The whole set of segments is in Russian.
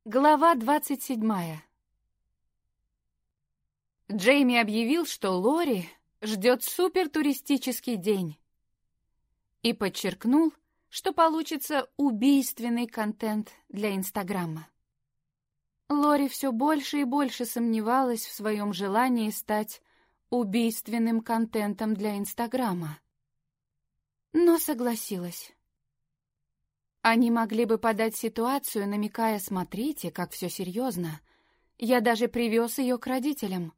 Глава 27. Джейми объявил, что Лори ждет супертуристический день. И подчеркнул, что получится убийственный контент для Инстаграма. Лори все больше и больше сомневалась в своем желании стать убийственным контентом для Инстаграма. Но согласилась. Они могли бы подать ситуацию, намекая: «Смотрите, как все серьезно. Я даже привез ее к родителям».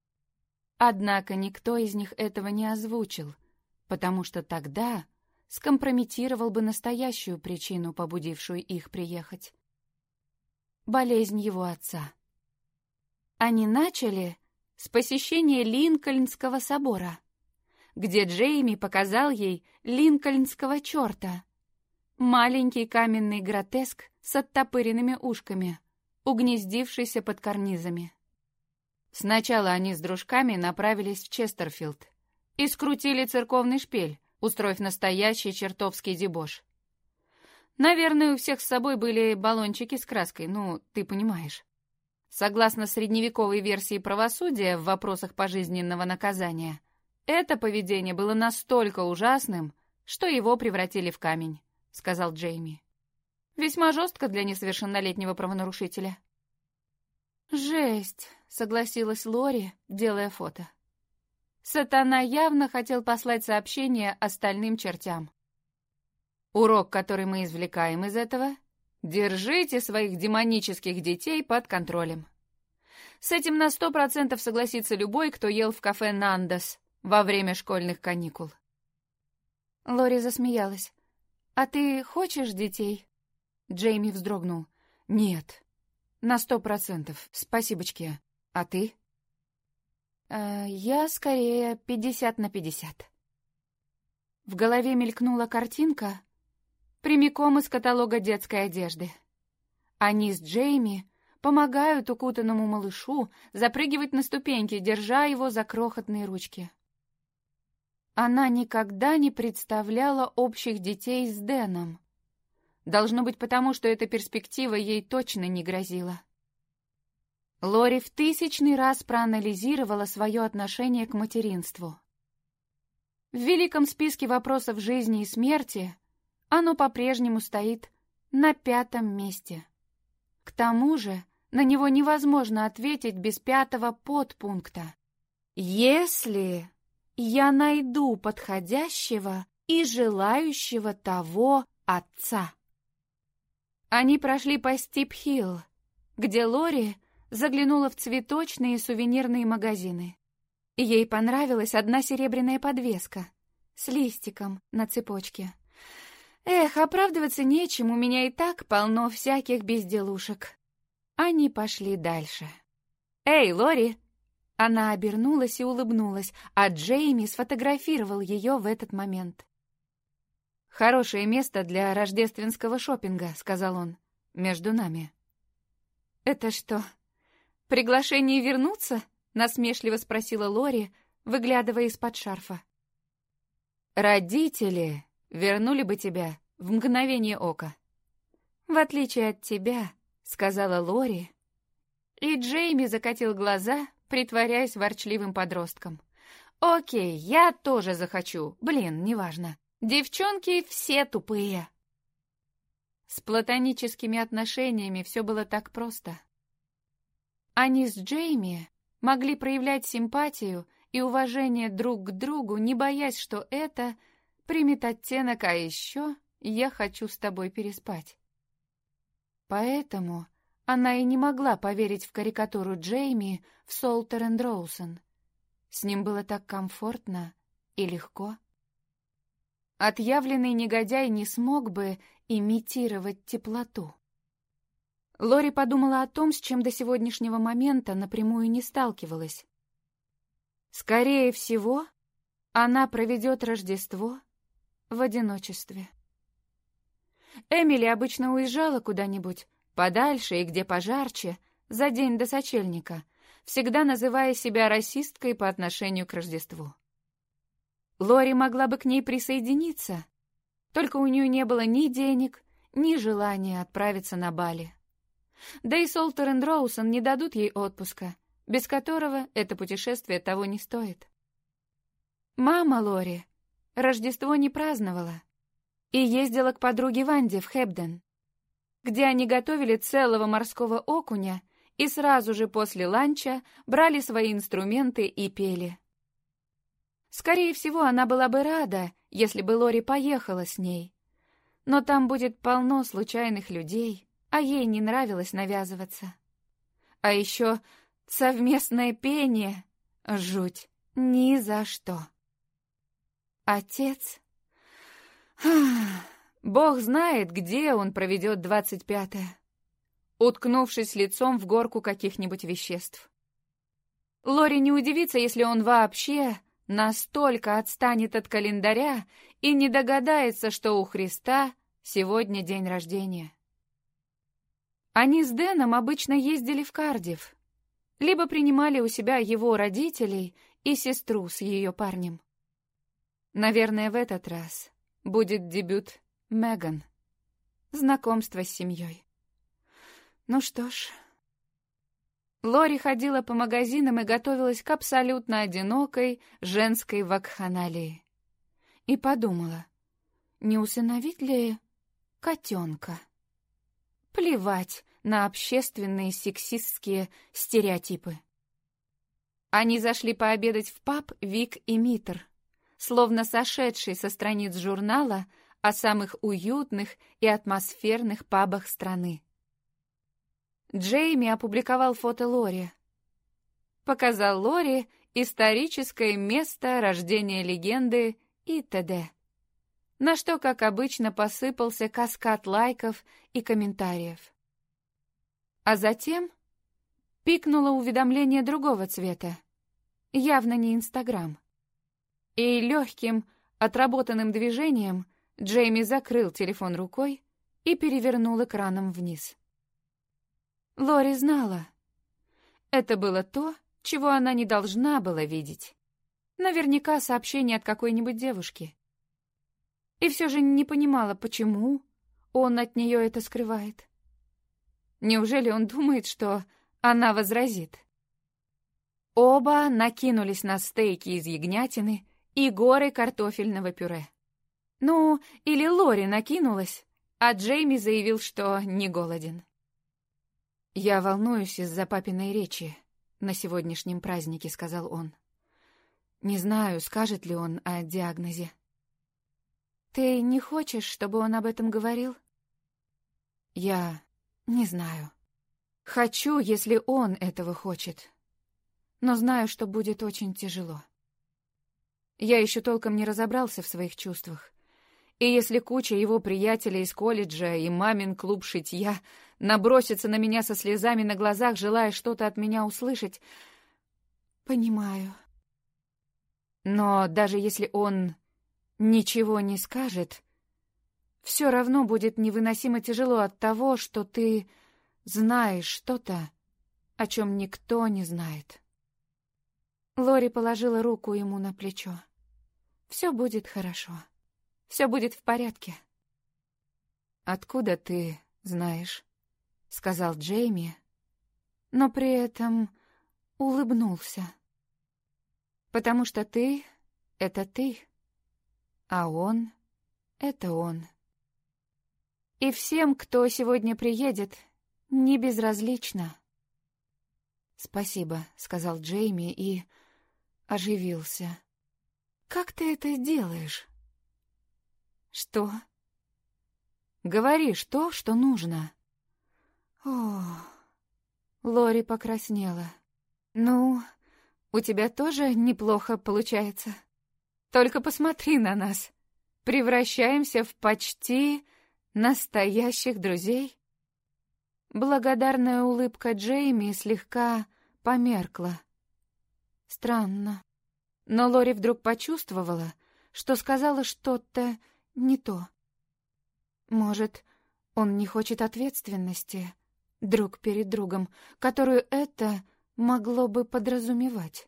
Однако никто из них этого не озвучил, потому что тогда скомпрометировал бы настоящую причину, побудившую их приехать. Болезнь его отца. Они начали с посещения Линкольнского собора, где Джейми показал ей линкольнского черта. Маленький каменный гротеск с оттопыренными ушками, угнездившийся под карнизами. Сначала они с дружками направились в Честерфилд и скрутили церковный шпиль, устроив настоящий чертовский дебош. Наверное, у всех с собой были баллончики с краской, ты понимаешь. Согласно средневековой версии правосудия в вопросах пожизненного наказания, это поведение было настолько ужасным, что его превратили в камень, сказал Джейми. Весьма жестко для несовершеннолетнего правонарушителя. «Жесть», — согласилась Лори, делая фото. Сатана явно хотел послать сообщение остальным чертям. Урок, который мы извлекаем из этого: держите своих демонических детей под контролем. С этим на 100% согласится любой, кто ел в кафе «Нандос» во время школьных каникул. Лори засмеялась. «А ты хочешь детей?» Джейми вздрогнул. «Нет, на 100%, спасибочки. А ты?» «Я скорее 50/50». В голове мелькнула картинка прямиком из каталога детской одежды. Они с Джейми помогают укутанному малышу запрыгивать на ступеньки, держа его за крохотные ручки. Она никогда не представляла общих детей с Дэном. Должно быть потому, что эта перспектива ей точно не грозила. Лори в 1000-й раз проанализировала свое отношение к материнству. В великом списке вопросов жизни и смерти оно по-прежнему стоит на 5-м месте. К тому же на него невозможно ответить без 5-го подпункта. «Если я найду подходящего и желающего того отца». Они прошли по Стип-Хилл, где Лори заглянула в цветочные и сувенирные магазины. Ей понравилась одна серебряная подвеска с листиком на цепочке. «Эх, оправдываться нечем, у меня и так полно всяких безделушек». Они пошли дальше. «Эй, Лори!» Она обернулась и улыбнулась, а Джейми сфотографировал ее в этот момент. «Хорошее место для рождественского шопинга», — сказал он, — «между нами». «Это что, приглашение вернуться?» — насмешливо спросила Лори, выглядывая из-под шарфа. «Родители вернули бы тебя в мгновение ока». «В отличие от тебя», — сказала Лори, и Джейми закатил глаза, притворяясь ворчливым подростком. «Окей, я тоже захочу. Неважно. Девчонки все тупые». С платоническими отношениями все было так просто. Они с Джейми могли проявлять симпатию и уважение друг к другу, не боясь, что это примет оттенок: «А еще я хочу с тобой переспать». Поэтому она и не могла поверить в карикатуру Джейми в Солтер энд Роусон. С ним было так комфортно и легко. Отъявленный негодяй не смог бы имитировать теплоту. Лори подумала о том, с чем до сегодняшнего момента напрямую не сталкивалась. Скорее всего, она проведет Рождество в одиночестве. Эмили обычно уезжала куда-нибудь подальше и где пожарче за день до сочельника, всегда называя себя расисткой по отношению к Рождеству. Лори могла бы к ней присоединиться, только у нее не было ни денег, ни желания отправиться на Бали. Да и Солтер и Роусон не дадут ей отпуска, без которого это путешествие того не стоит. Мама Лори Рождество не праздновала и ездила к подруге Ванде в Хэбден, где они готовили целого морского окуня и сразу же после ланча брали свои инструменты и пели. Скорее всего, она была бы рада, если бы Лори поехала с ней, но там будет полно случайных людей, а ей не нравилось навязываться. А еще совместное пение — жуть, ни за что. Отец... Бог знает, где он проведет 25-е, уткнувшись лицом в горку каких-нибудь веществ. Лори не удивится, если он вообще настолько отстанет от календаря и не догадается, что у Христа сегодня день рождения. Они с Дэном обычно ездили в Кардифф, либо принимали у себя его родителей и сестру с ее парнем. Наверное, в этот раз будет дебют Меган, знакомство с семьей. Ну что ж... Лори ходила по магазинам и готовилась к абсолютно одинокой женской вакханалии. И подумала, не усыновить ли котенка? Плевать на общественные сексистские стереотипы. Они зашли пообедать в паб «Вик и Митр», словно сошедший со страниц журнала о самых уютных и атмосферных пабах страны. Джейми опубликовал фото Лори. Показал Лори историческое место рождения легенды и т.д. На что, как обычно, посыпался каскад лайков и комментариев. А затем пикнуло уведомление другого цвета, явно не Инстаграм. И легким, отработанным движением Джейми закрыл телефон рукой и перевернул экраном вниз. Лори знала. Это было то, чего она не должна была видеть. Наверняка сообщение от какой-нибудь девушки. И все же не понимала, почему он от нее это скрывает. Неужели он думает, что она возразит? Оба накинулись на стейки из ягнятины и горы картофельного пюре. Ну, или Лори накинулась, а Джейми заявил, что не голоден. «Я волнуюсь из-за папиной речи на сегодняшнем празднике», — сказал он. «Не знаю, скажет ли он о диагнозе». «Ты не хочешь, чтобы он об этом говорил?» «Я не знаю. Хочу, если он этого хочет. Но знаю, что будет очень тяжело. Я еще толком не разобрался в своих чувствах. И если куча его приятелей из колледжа и мамин клуб шитья набросится на меня со слезами на глазах, желая что-то от меня услышать... Понимаю. Но даже если он ничего не скажет, все равно будет невыносимо тяжело от того, что ты знаешь что-то, о чем никто не знает. Лори положила руку ему на плечо. «Все будет хорошо. Все будет в порядке». «Откуда ты знаешь?» — сказал Джейми, но при этом улыбнулся. «Потому что ты — это ты, а он — это он. И всем, кто сегодня приедет, не безразлично». «Спасибо», — сказал Джейми и оживился. «Как ты это делаешь?» «Что?» «Говоришь то, что нужно». «О...» Лори покраснела. «Ну, у тебя тоже неплохо получается. Только посмотри на нас. Превращаемся в почти настоящих друзей». Благодарная улыбка Джейми слегка померкла. Странно. Но Лори вдруг почувствовала, что сказала что-то не то. Может, он не хочет ответственности друг перед другом, которую это могло бы подразумевать.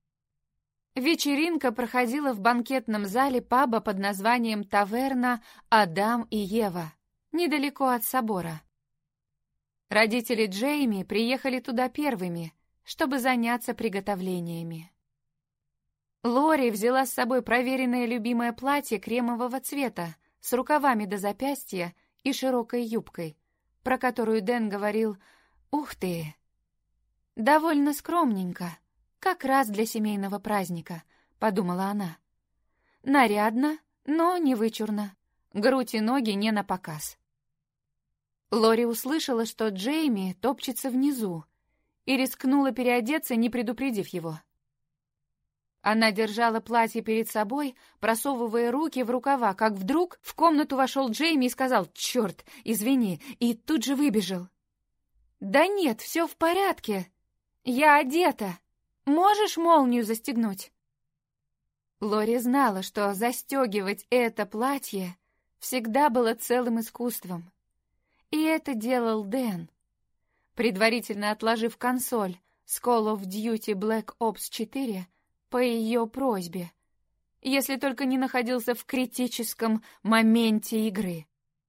Вечеринка проходила в банкетном зале паба под названием «Таверна Адам и Ева», недалеко от собора. Родители Джейми приехали туда первыми, чтобы заняться приготовлениями. Лори взяла с собой проверенное любимое платье кремового цвета с рукавами до запястья и широкой юбкой, про которую Дэн говорил: «Ух ты!» «Довольно скромненько, как раз для семейного праздника», — подумала она. «Нарядно, но не вычурно. Грудь и ноги не напоказ». Лори услышала, что Джейми топчется внизу, и рискнула переодеться, не предупредив его. Она держала платье перед собой, просовывая руки в рукава, как вдруг в комнату вошел Джейми и сказал: «Черт, извини», и тут же выбежал. «Да нет, все в порядке. Я одета. Можешь молнию застегнуть?» Лори знала, что застегивать это платье всегда было целым искусством. И это делал Дэн. Предварительно отложив консоль с Call of Duty Black Ops 4 по ее просьбе, если только не находился в критическом моменте игры.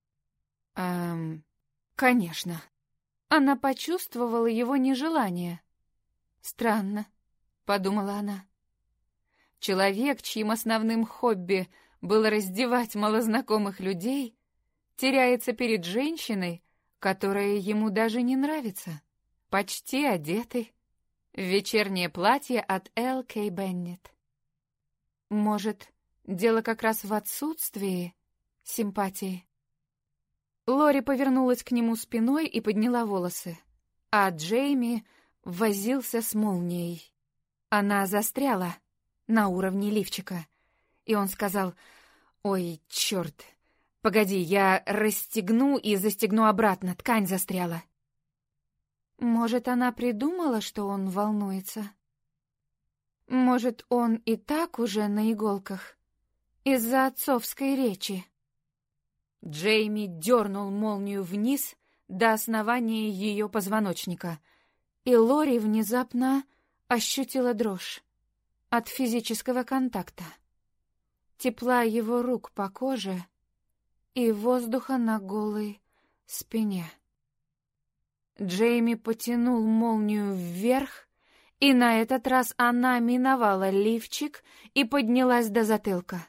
Конечно. Она почувствовала его нежелание. «Странно», — подумала она. Человек, чьим основным хобби было раздевать малознакомых людей, теряется перед женщиной, которая ему даже не нравится, почти одетой, в вечернее платье от L.K. Bennett. Может, дело как раз в отсутствии симпатии? Лори повернулась к нему спиной и подняла волосы, а Джейми возился с молнией. Она застряла на уровне лифчика, и он сказал: «Ой, черт, погоди, я расстегну и застегну обратно, ткань застряла». Может, она придумала, что он волнуется? Может, он и так уже на иголках из-за отцовской речи? Джейми дернул молнию вниз до основания ее позвоночника, и Лори внезапно ощутила дрожь от физического контакта, тепла его рук по коже и воздуха на голой спине. Джейми потянул молнию вверх, и на этот раз она миновала лифчик и поднялась до затылка.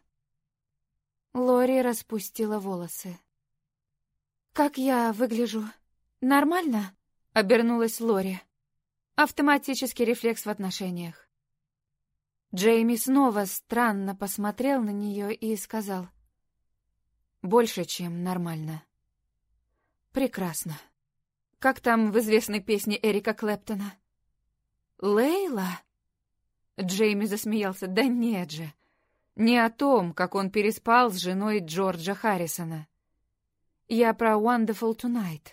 Лори распустила волосы. «Как я выгляжу? Нормально?» — обернулась Лори. Автоматический рефлекс в отношениях. Джейми снова странно посмотрел на нее и сказал: «Больше, чем нормально». «Прекрасно. Как там в известной песне Эрика Клэптона?» «Лейла?» Джейми засмеялся. «Да нет же. Не о том, как он переспал с женой Джорджа Харрисона. Я про Wonderful Tonight».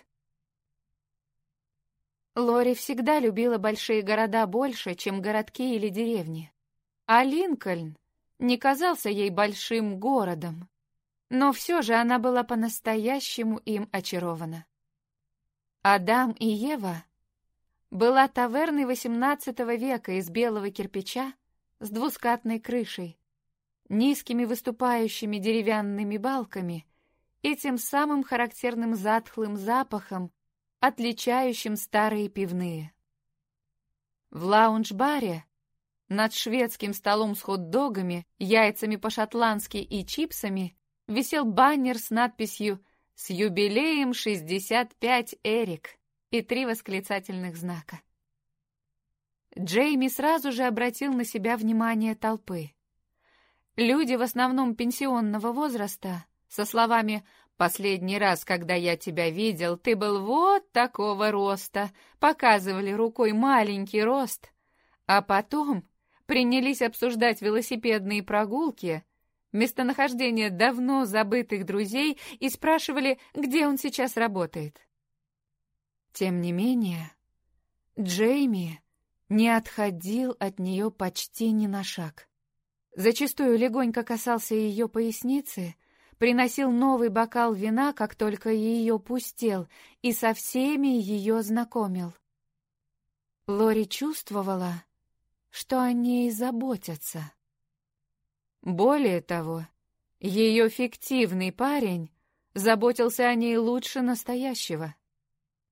Лори всегда любила большие города больше, чем городки или деревни. А Линкольн не казался ей большим городом. Но все же она была по-настоящему им очарована. Адам и Ева была таверной XVIII века из белого кирпича с двускатной крышей, низкими выступающими деревянными балками и тем самым характерным затхлым запахом, отличающим старые пивные. В лаунж-баре над шведским столом с хот-догами, яйцами по-шотландски и чипсами висел баннер с надписью «С юбилеем 65, Эрик» и 3 восклицательных знака. Джейми сразу же обратил на себя внимание толпы. Люди в основном пенсионного возраста, со словами «Последний раз, когда я тебя видел, ты был вот такого роста», показывали рукой маленький рост, а потом принялись обсуждать велосипедные прогулки, местонахождение давно забытых друзей и спрашивали, где он сейчас работает. Тем не менее, Джейми не отходил от нее почти ни на шаг. Зачастую легонько касался ее поясницы, приносил новый бокал вина, как только ее пустел, и со всеми ее знакомил. Лори чувствовала, что о ней заботятся. Более того, ее фиктивный парень заботился о ней лучше настоящего.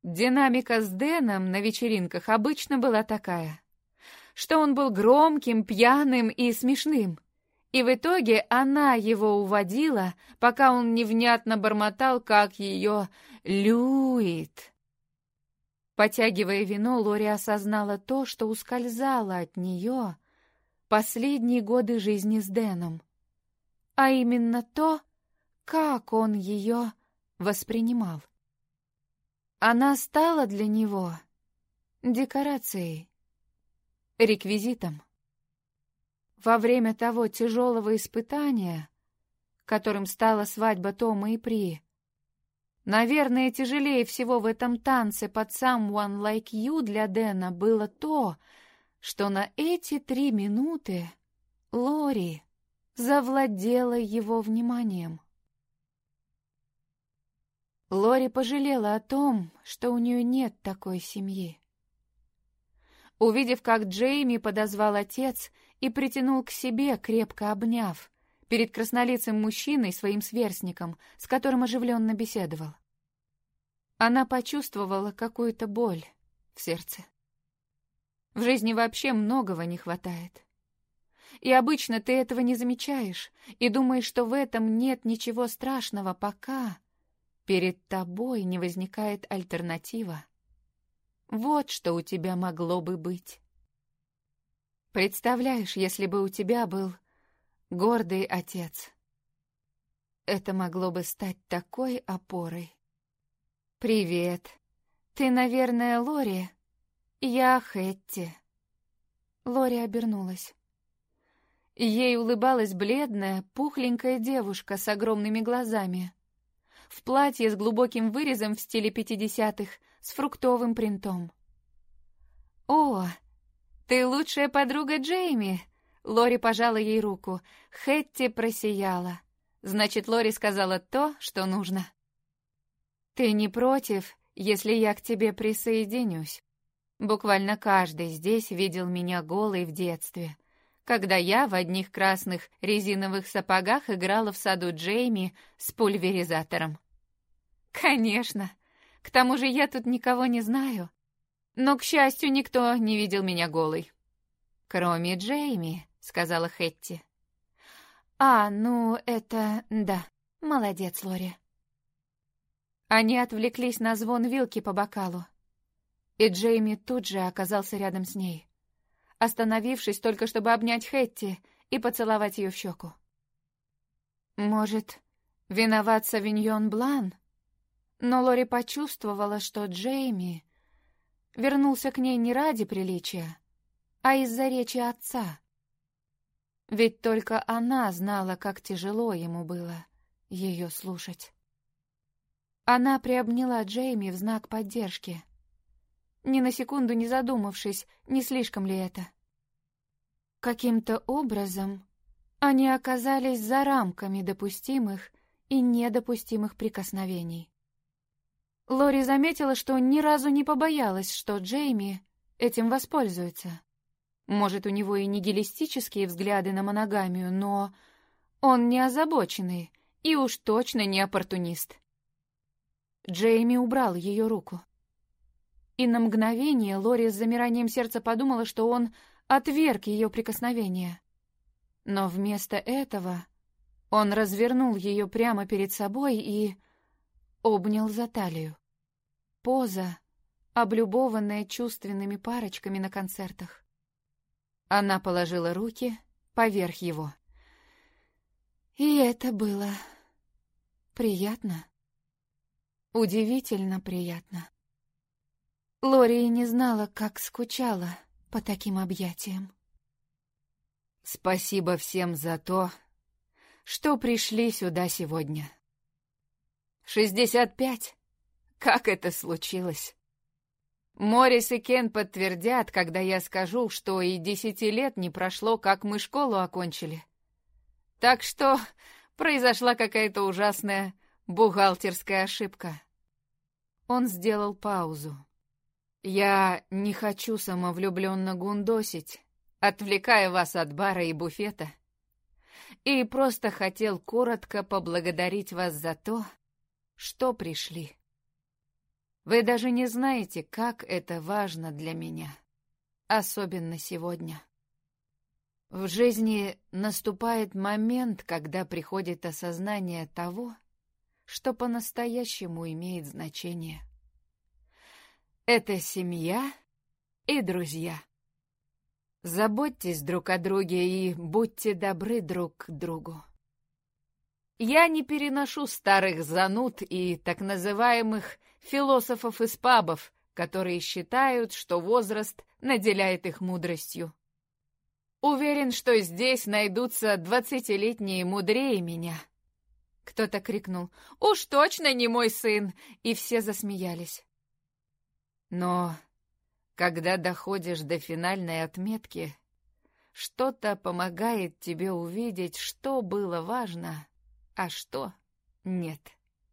Динамика с Дэном на вечеринках обычно была такая, что он был громким, пьяным и смешным, и в итоге она его уводила, пока он невнятно бормотал, как ее любит. Потягивая вино, Лори осознала то, что ускользало от нее последние годы жизни с Дэном, а именно то, как он ее воспринимал. Она стала для него декорацией, реквизитом. Во время того тяжелого испытания, которым стала свадьба Тома и При, наверное, тяжелее всего в этом танце под Someone Like You для Дэна было то, что на эти 3 минуты Лори завладела его вниманием. Лори пожалела о том, что у нее нет такой семьи. Увидев, как Джейми подозвал отец и притянул к себе, крепко обняв, перед краснолицым мужчиной, своим сверстником, с которым оживленно беседовал, она почувствовала какую-то боль в сердце. В жизни вообще многого не хватает. И обычно ты этого не замечаешь и думаешь, что в этом нет ничего страшного, пока перед тобой не возникает альтернатива. Вот что у тебя могло бы быть. Представляешь, если бы у тебя был гордый отец. Это могло бы стать такой опорой. «Привет. Ты, наверное, Лори?» «Я Хэтти». Лори обернулась. Ей улыбалась бледная, пухленькая девушка с огромными глазами, в платье с глубоким вырезом в стиле 50-х, с фруктовым принтом. «О, ты лучшая подруга Джейми!» Лори пожала ей руку. Хэтти просияла. Значит, Лори сказала то, что нужно. «Ты не против, если я к тебе присоединюсь? Буквально каждый здесь видел меня голой в детстве, когда я в одних красных резиновых сапогах играла в саду Джейми с пульверизатором». «Конечно. К тому же я тут никого не знаю. Но, к счастью, никто не видел меня голой». «Кроме Джейми», — сказала Хэтти. Ну, это... да. Молодец, Лори». Они отвлеклись на звон вилки по бокалу, и Джейми тут же оказался рядом с ней, остановившись только чтобы обнять Хэтти и поцеловать ее в щеку. Может, виноват Савиньон Блан? Но Лори почувствовала, что Джейми вернулся к ней не ради приличия, а из-за речи отца. Ведь только она знала, как тяжело ему было ее слушать. Она приобняла Джейми в знак поддержки, ни на секунду не задумавшись, не слишком ли это. Каким-то образом они оказались за рамками допустимых и недопустимых прикосновений. Лори заметила, что ни разу не побоялась, что Джейми этим воспользуется. Может, у него и нигилистические взгляды на моногамию, но он не озабоченный и уж точно не оппортунист. Джейми убрал ее руку. И на мгновение Лори с замиранием сердца подумала, что он отверг ее прикосновение. Но вместо этого он развернул ее прямо перед собой и обнял за талию. Поза, облюбованная чувственными парочками на концертах. Она положила руки поверх его. И это было приятно. Удивительно приятно. Лори не знала, как скучала по таким объятиям. «Спасибо всем за то, что пришли сюда сегодня. 65. Как это случилось? Морис и Кен подтвердят, когда я скажу, что и 10 лет не прошло, как мы школу окончили. Так что произошла какая-то ужасная бухгалтерская ошибка». Он сделал паузу. «Я не хочу самовлюбленно гундосить, отвлекая вас от бара и буфета, и просто хотел коротко поблагодарить вас за то, что пришли. Вы даже не знаете, как это важно для меня, особенно сегодня. В жизни наступает момент, когда приходит осознание того, что по-настоящему имеет значение. Это семья и друзья. Заботьтесь друг о друге и будьте добры друг к другу. Я не переношу старых зануд и так называемых философов из пабов, которые считают, что возраст наделяет их мудростью. Уверен, что здесь найдутся 20-летние мудрее меня. Кто-то крикнул: «Уж точно не мой сын!» И все засмеялись. Но когда доходишь до финальной отметки, что-то помогает тебе увидеть, что было важно, а что нет.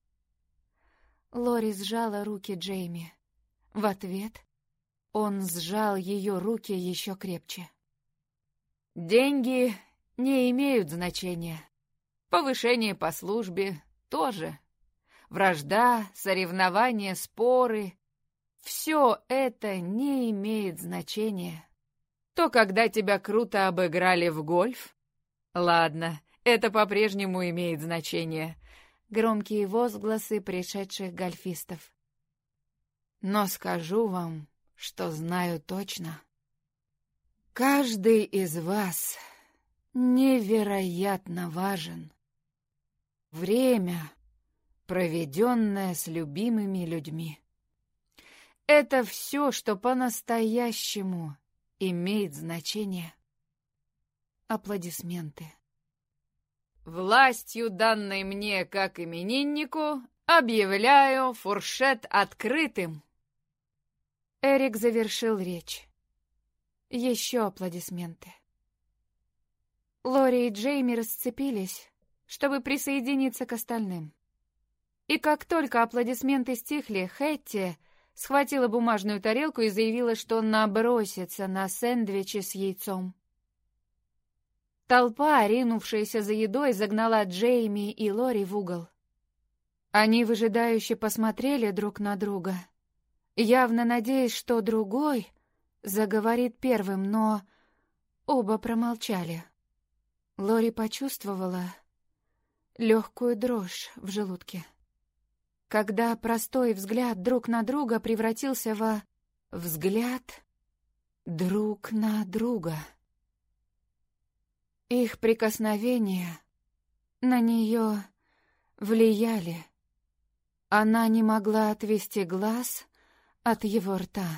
Лори сжала руки Джейми. В ответ он сжал ее руки еще крепче. Деньги не имеют значения. Повышение по службе тоже. Вражда, соревнования, споры — все это не имеет значения. То, когда тебя круто обыграли в гольф? Ладно, это по-прежнему имеет значение. Громкие возгласы пришедших гольфистов. Но скажу вам, что знаю точно. Каждый из вас невероятно важен. Время, проведенное с любимыми людьми. Это все, что по-настоящему имеет значение. Аплодисменты. Властью, данной мне как имениннику, объявляю фуршет открытым. Эрик завершил речь. Еще аплодисменты. Лори и Джейми расцепились, чтобы присоединиться к остальным. И как только аплодисменты стихли, Хэтти схватила бумажную тарелку и заявила, что набросится на сэндвичи с яйцом. Толпа, ринувшаяся за едой, загнала Джейми и Лори в угол. Они выжидающе посмотрели друг на друга, явно надеясь, что другой заговорит первым, но оба промолчали. Лори почувствовала легкую дрожь в желудке, когда простой взгляд друг на друга превратился во взгляд друг на друга. Их прикосновения на нее влияли. Она не могла отвести глаз от его рта.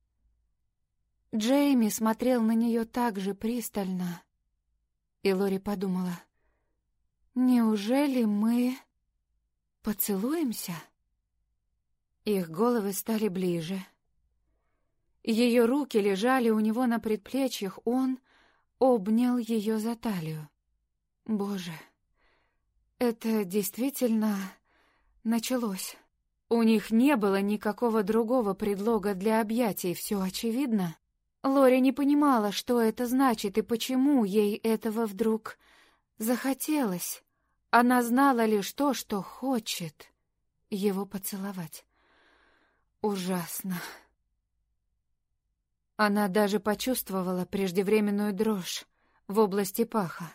Джейми смотрел на нее так же пристально, и Лори подумала: неужели мы поцелуемся? Их головы стали ближе. Ее руки лежали у него на предплечьях, он обнял ее за талию. Боже, это действительно началось. У них не было никакого другого предлога для объятий, все очевидно. Лори не понимала, что это значит и почему ей этого вдруг захотелось. Она знала лишь то, что хочет его поцеловать. Ужасно. Она даже почувствовала преждевременную дрожь в области паха.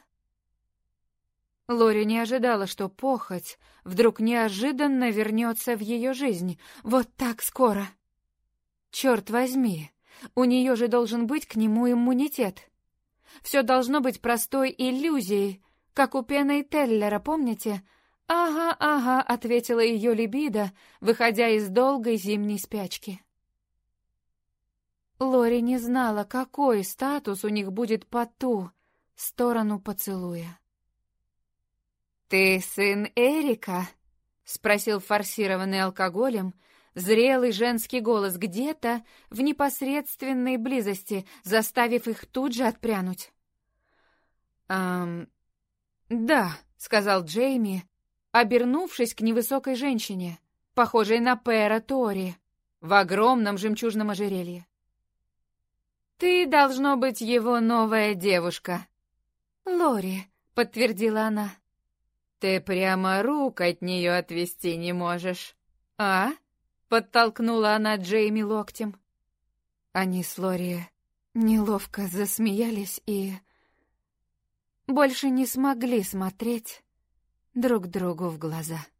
Лори не ожидала, что похоть вдруг неожиданно вернется в ее жизнь вот так скоро. Черт возьми, у нее же должен быть к нему иммунитет. Все должно быть простой иллюзией, как у Пенна и Теллера, помните? «Ага, ага», — ответила ее либидо, выходя из долгой зимней спячки. Лори не знала, какой статус у них будет по ту сторону поцелуя. «Ты сын Эрика?» — спросил форсированный алкоголем зрелый женский голос где-то в непосредственной близости, заставив их тут же отпрянуть. «Да», — сказал Джейми, обернувшись к невысокой женщине, похожей на Пэра Тори, в огромном жемчужном ожерелье. «Ты, должно быть, его новая девушка». «Лори», — подтвердила она. «Ты прямо рук от нее отвести не можешь, а?» Подтолкнула она Джейми локтем. Они с Лори неловко засмеялись и больше не смогли смотреть друг другу в глаза.